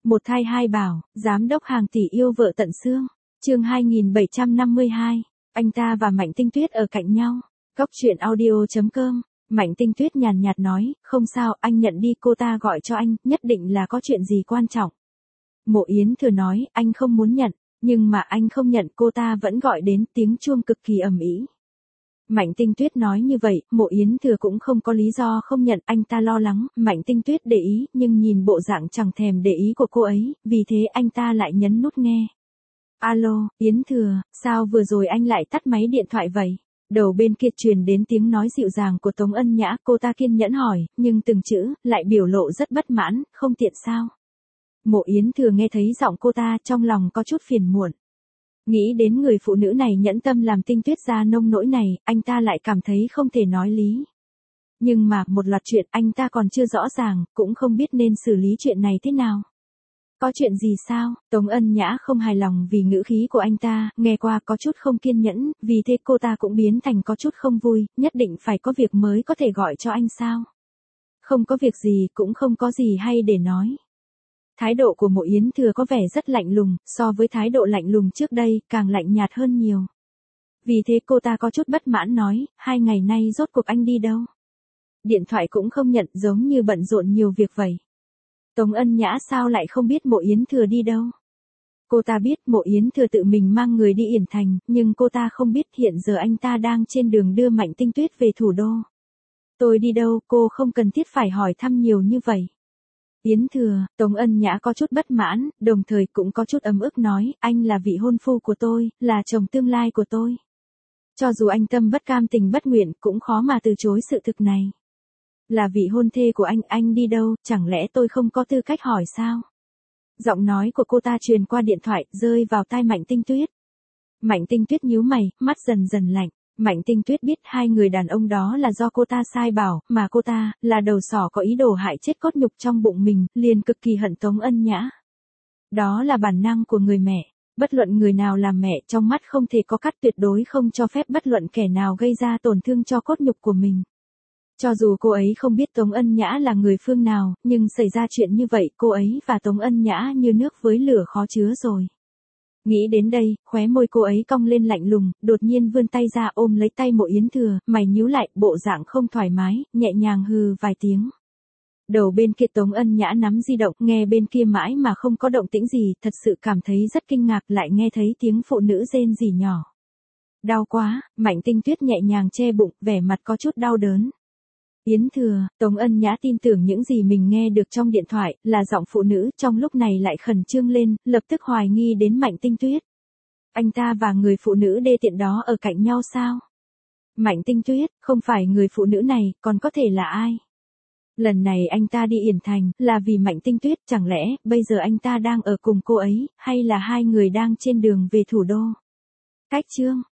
Một thai hai bảo, giám đốc hàng tỷ yêu vợ tận xương. Chương 2752, anh ta và Mạnh Tinh Tuyết ở cạnh nhau. Góc truyện audio.com. Mạnh Tinh Tuyết nhàn nhạt nói, không sao, anh nhận đi, cô ta gọi cho anh, nhất định là có chuyện gì quan trọng. Mộ Yến Thừa nói, anh không muốn nhận, nhưng mà anh không nhận, cô ta vẫn gọi đến, tiếng chuông cực kỳ ầm ĩ. Mạnh Tinh Tuyết nói như vậy, Mộ Yến Thừa cũng không có lý do không nhận, anh ta lo lắng, Mạnh Tinh Tuyết để ý, nhưng nhìn bộ dạng chẳng thèm để ý của cô ấy, vì thế anh ta lại nhấn nút nghe. Alo, Yến Thừa, sao vừa rồi anh lại tắt máy điện thoại vậy? Đầu bên kia truyền đến tiếng nói dịu dàng của Tống Ân Nhã, cô ta kiên nhẫn hỏi, nhưng từng chữ, lại biểu lộ rất bất mãn, không tiện sao? Mộ Yến Thừa nghe thấy giọng cô ta, trong lòng có chút phiền muộn. Nghĩ đến người phụ nữ này nhẫn tâm làm Tinh Tuyết ra nông nỗi này, anh ta lại cảm thấy không thể nói lý. Nhưng mà, một loạt chuyện anh ta còn chưa rõ ràng, cũng không biết nên xử lý chuyện này thế nào. Có chuyện gì sao? Tống Ân Nhã không hài lòng vì ngữ khí của anh ta, nghe qua có chút không kiên nhẫn, vì thế cô ta cũng biến thành có chút không vui, nhất định phải có việc mới có thể gọi cho anh sao? Không có việc gì, cũng không có gì hay để nói. Thái độ của Mộ Yến Thừa có vẻ rất lạnh lùng, so với thái độ lạnh lùng trước đây, càng lạnh nhạt hơn nhiều. Vì thế cô ta có chút bất mãn nói, 2 ngày nay rốt cuộc anh đi đâu? Điện thoại cũng không nhận, giống như bận rộn nhiều việc vậy. Tống Ân Nhã sao lại không biết Mộ Yến Thừa đi đâu? Cô ta biết Mộ Yến Thừa tự mình mang người đi Yển Thành, nhưng cô ta không biết hiện giờ anh ta đang trên đường đưa Mạnh Tinh Tuyết về thủ đô. Tôi đi đâu, cô không cần thiết phải hỏi thăm nhiều như vậy. Yến Thừa, Tống Ân Nhã có chút bất mãn, đồng thời cũng có chút ấm ức nói, anh là vị hôn phu của tôi, là chồng tương lai của tôi. Cho dù anh tâm bất cam tình bất nguyện, cũng khó mà từ chối sự thực này. Là vị hôn thê của anh đi đâu, chẳng lẽ tôi không có tư cách hỏi sao? Giọng nói của cô ta truyền qua điện thoại, rơi vào tai Mạnh Tinh Tuyết. Mạnh Tinh Tuyết nhíu mày, mắt dần dần lạnh. Mạnh Tinh Tuyết biết 2 người đàn ông đó là do cô ta sai bảo, mà cô ta, là đầu sỏ có ý đồ hại chết cốt nhục trong bụng mình, liền cực kỳ hận Tống Ân Nhã. Đó là bản năng của người mẹ. Bất luận người nào làm mẹ, trong mắt không thể có cắt, tuyệt đối không cho phép bất luận kẻ nào gây ra tổn thương cho cốt nhục của mình. Cho dù cô ấy không biết Tống Ân Nhã là người phương nào, nhưng xảy ra chuyện như vậy, cô ấy và Tống Ân Nhã như nước với lửa khó chứa rồi. Nghĩ đến đây, khóe môi cô ấy cong lên lạnh lùng, đột nhiên vươn tay ra ôm lấy tay Mộ Yến Thừa, mày nhíu lại, bộ dạng không thoải mái, nhẹ nhàng hừ vài tiếng. Đầu bên kia Tống Ân Nhã nắm di động, nghe bên kia mãi mà không có động tĩnh gì, thật sự cảm thấy rất kinh ngạc, lại nghe thấy tiếng phụ nữ rên rỉ nhỏ. Đau quá, Mạnh Tinh Tuyết nhẹ nhàng che bụng, vẻ mặt có chút đau đớn. Yến Thừa, Tống Ân Nhã tin tưởng những gì mình nghe được trong điện thoại, là giọng phụ nữ, trong lúc này lại khẩn trương lên, lập tức hoài nghi đến Mạnh Tinh Tuyết. Anh ta và người phụ nữ đê tiện đó ở cạnh nhau sao? Mạnh Tinh Tuyết, không phải người phụ nữ này, còn có thể là ai? Lần này anh ta đi Yển Thành, là vì Mạnh Tinh Tuyết, chẳng lẽ, bây giờ anh ta đang ở cùng cô ấy, hay là 2 người đang trên đường về thủ đô? Cách chương.